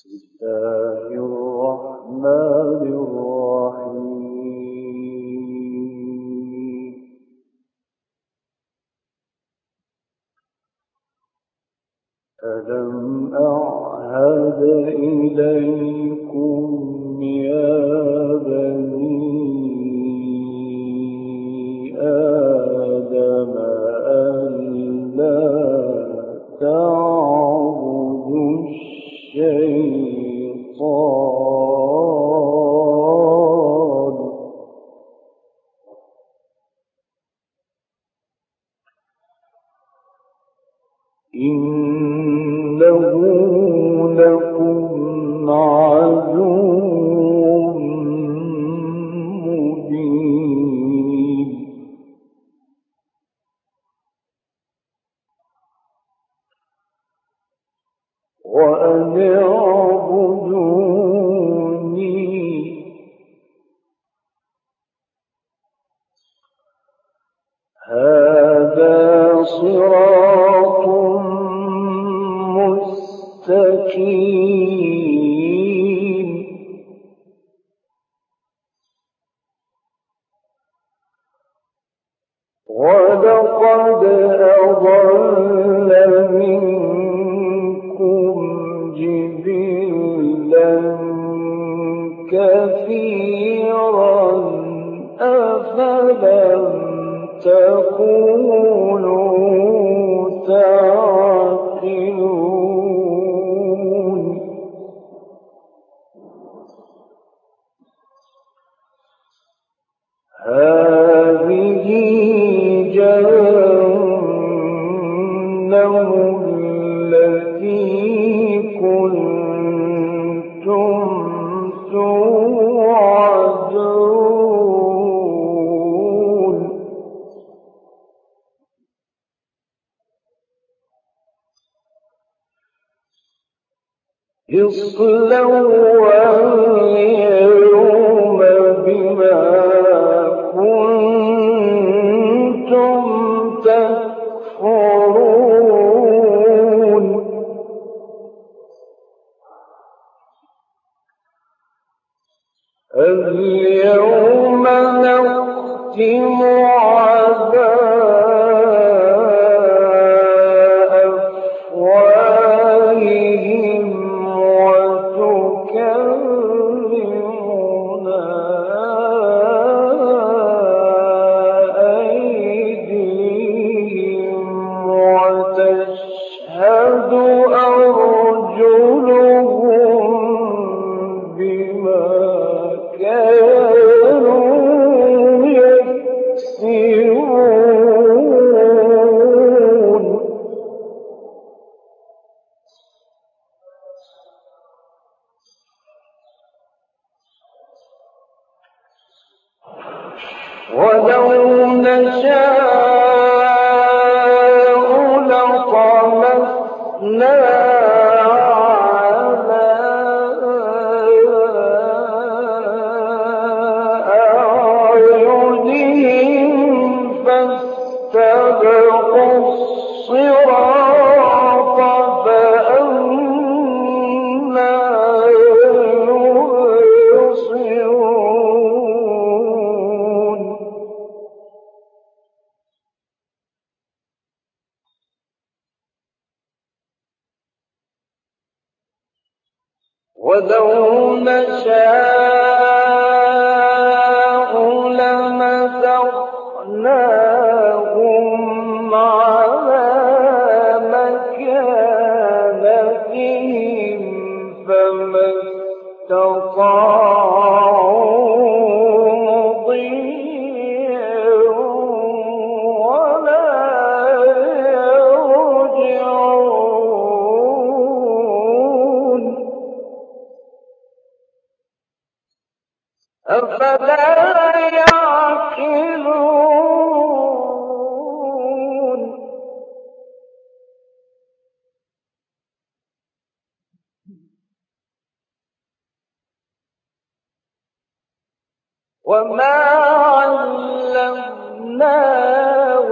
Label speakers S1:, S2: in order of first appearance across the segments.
S1: الله الرحمن الرحيم ألم أعهد إليكم يا بني آدم ألا تعبدوا الشيطان إنه لكم عدو مبين وأن اعبدوني هذا صراط مستقيم ولقد أضل منكم جبلا كثيرا أفلم تكونوا تعقلون هذه جهنم التي كنتم توعدون اصلوها اليوم بما كنتم تكفرون اليوم نختم على أفواههم وتكلمنا أيديهم وتشهد أرجلهم بما كانوا يكسبون ولو نشاء لطمسنا على أعينهم فاستبقوا الصراط فأنى يبصرون ولو نشاء لمسخناهم على مكانتهم فما استطاعوا مضيا ولا يرجعون أفلا يعقلون وما علمناه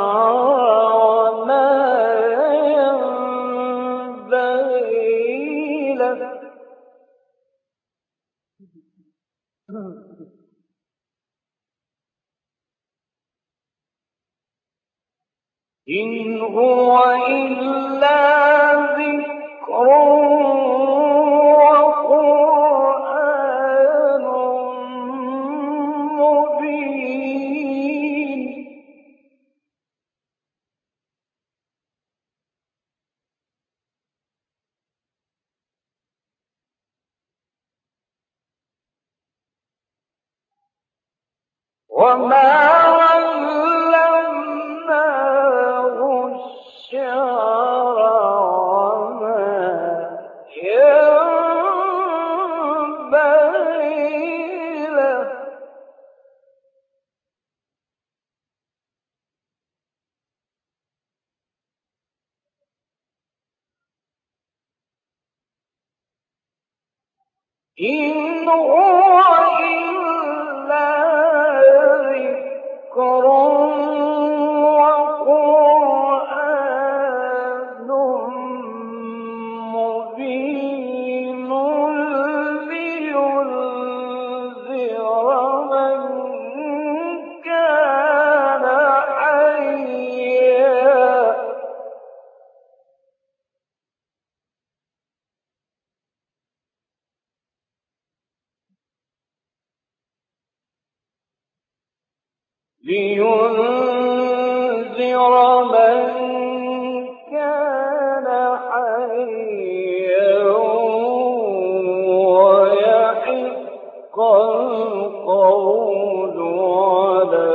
S1: الشعر وما ينبغي إن هو إلا ذكر وقرآن مبين وما علمناه الشعر وما ينبغي له إن هو إلا ذكر وقرآن مبين لينذر من كان حيا ويحق القول على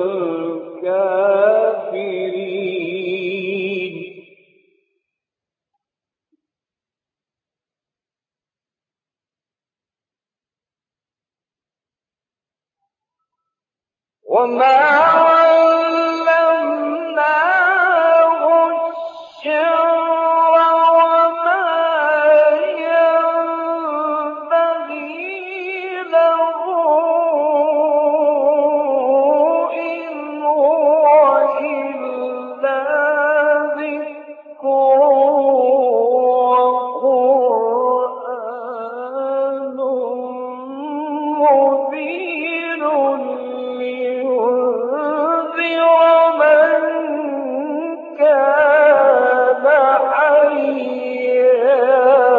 S1: الكافرين وما علمناه الشعر وما ينبغي له إن هو إلا ذكر وقرآن مبين لينذر من كان حيا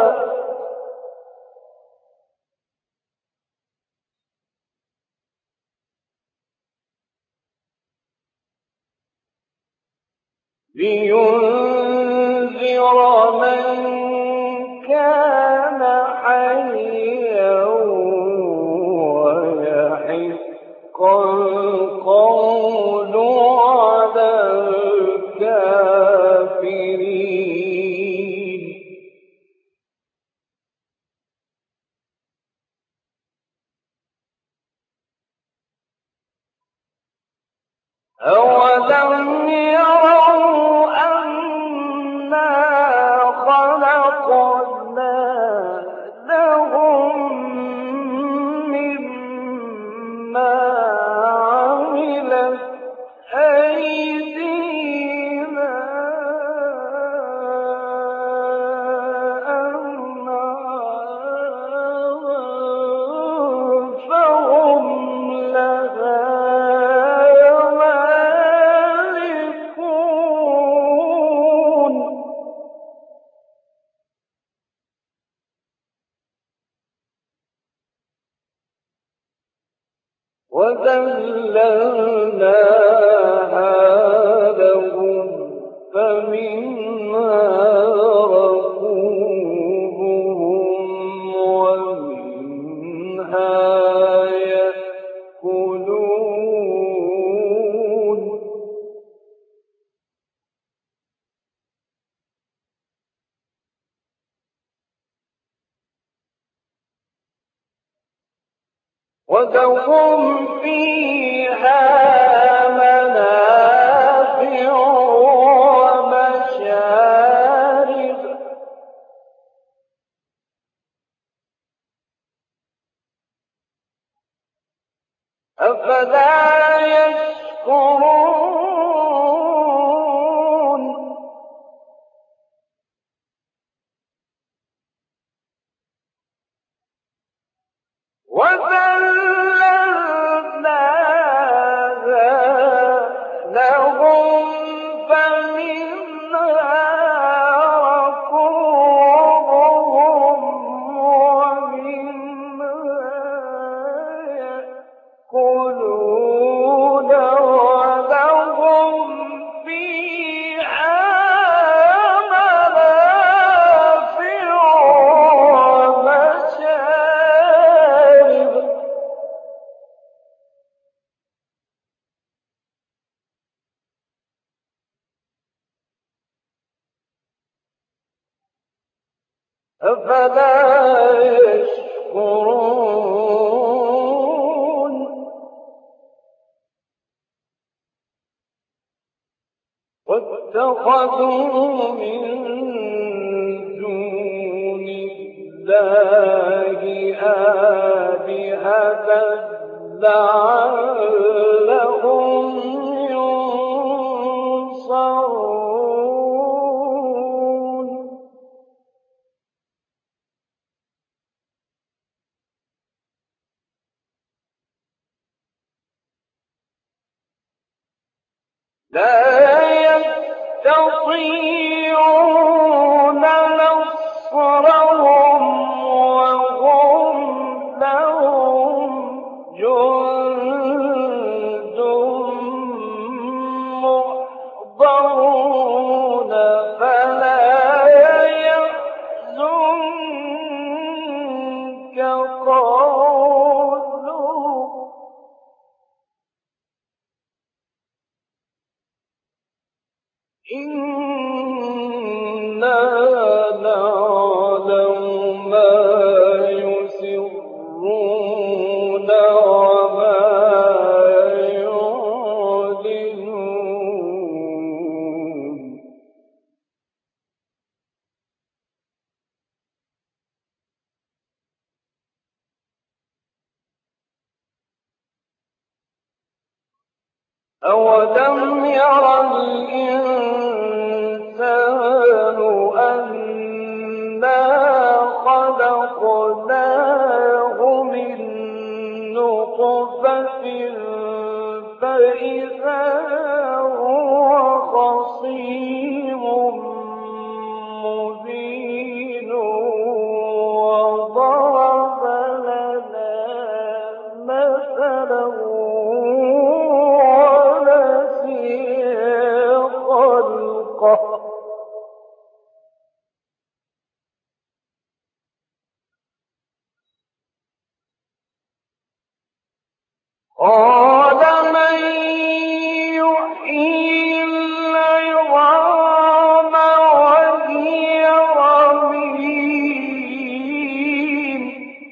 S1: ويحق القول على الكافرين أولم يروا أنا خلقنا لهم مما عملت أيدينا أنعاما فهم لها مالكون وذللناها لهم فمنها ركوبهم ومنها يأكلون ولهم فيها منافع ومشارب أفلا يشكرون وذللناها أفلا يشكرون واتخذوا من دون الله آلهة لعلهم ينصرون لا يستطيعون نصرهم وهم لهم جند محضرون فلا يحزنك قولهم إنا نعلم ما يسرون وما يعلنون أولم ير الإنسان أنا خلقناه من نطفة فإذا هو خصيم مبين وضرب لنا مثلا قال من يحيي العظام وهي رميم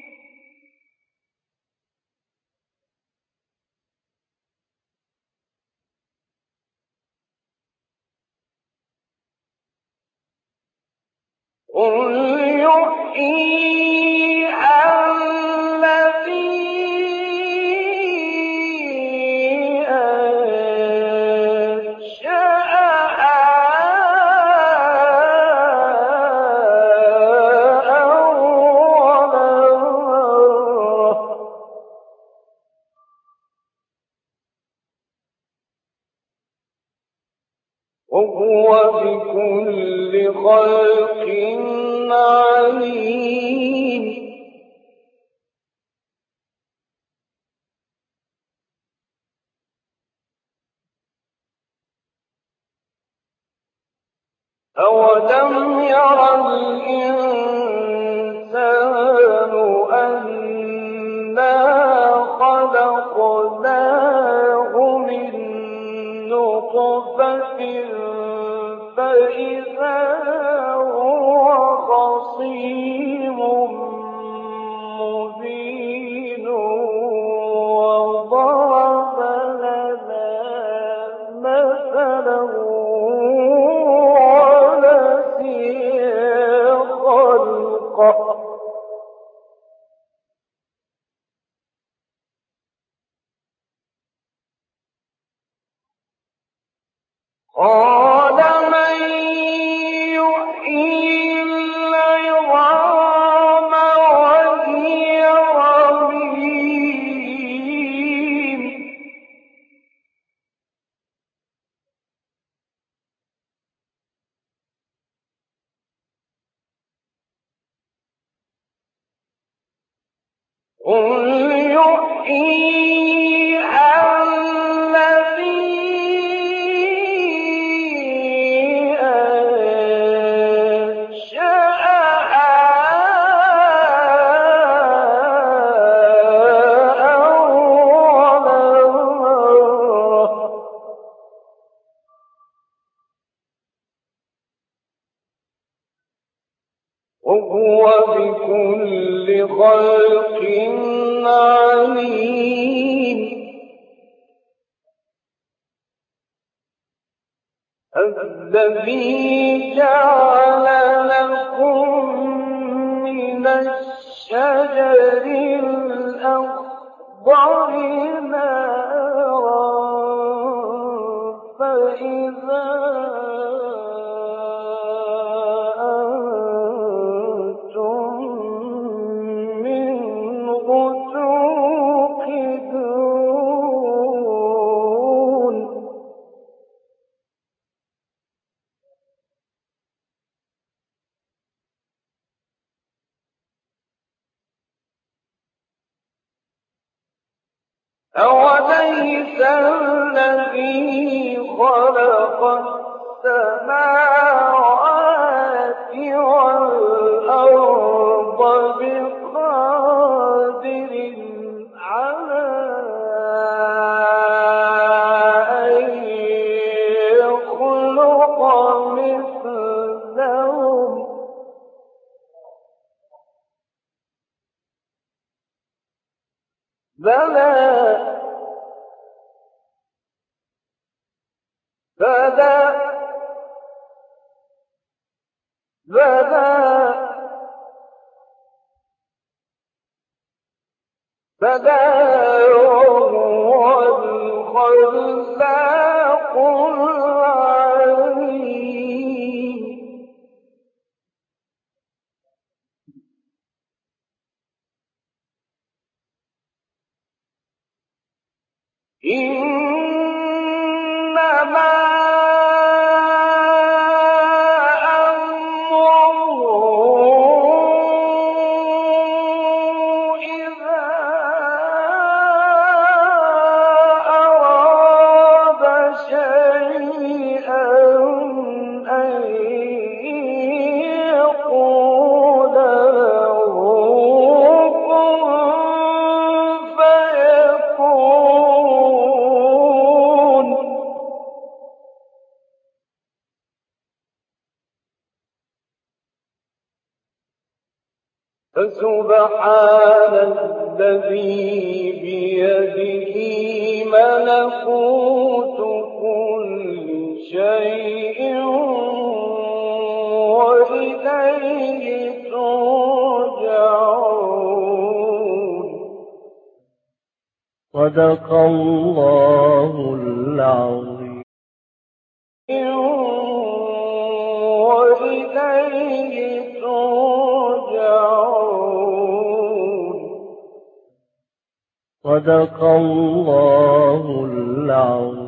S1: قل يحييها الذي أنشأها أول مرة وهو بكل خلق عليم أولم ير الإنسان أنا خلقناه من نطفة فإذا هو خصيم مبين وضرب لنا مثلا قال من يحيي العظام وهي رميم قل يحييها الذي أنشأها أول مرة وهو بكل خلق عليم. الذي جعل لكم من الشجر الأخضر نارا فإذا أنتم منه توقدون. أوليس الذي خلق السماوات والأرض بقادر على أن يخلق مثلهم؟ بلى بلى بلى بلى وهو الخلاق العليم. إنما أمره إذا أراد شيئا أن يقول له كن فيكون. فسبحان الذي بيده ملكوت كل شيء وإليه ترجعون. صدق الله العظيم. وإليه ترجعون. صدق الله العظيم.